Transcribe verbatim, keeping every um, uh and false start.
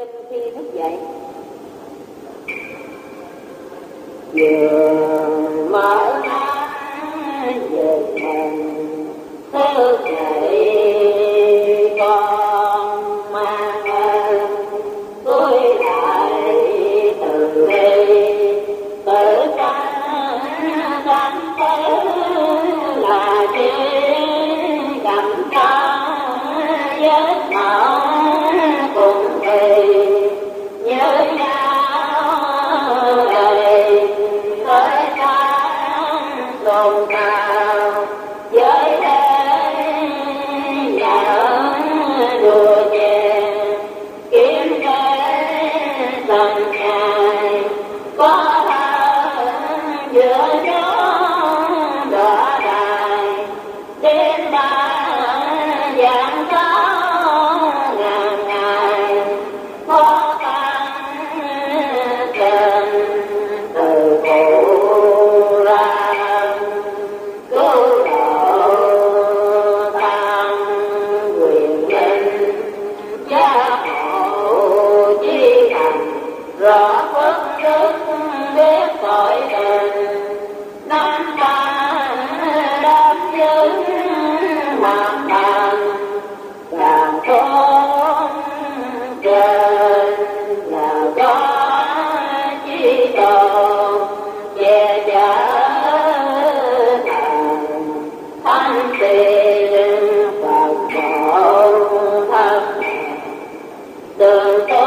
Kinh khi thức dậy. Vừa mở mắt giật mình thức dậy, con mang ơn tôi lại từ đây tự ta cảm thấy là chỉ cầm ta vết máu cùng thì nhớ nhau đầy tới tháng dồn nào với thế nhớ đùa chè kiếm thế dần ngày có thơ giữa gió đỏ đài đến ba dạng gió ngàn ngày khó khăn trên từ khổ ra cứu độ tăng quyền linh gia hộ chi thành rõ phước đức biết tội tình năm ta đáp giữ hoàn thành càng tốt trên nào có chi tồn che chở thành thanh tiền Phật hộ thân tương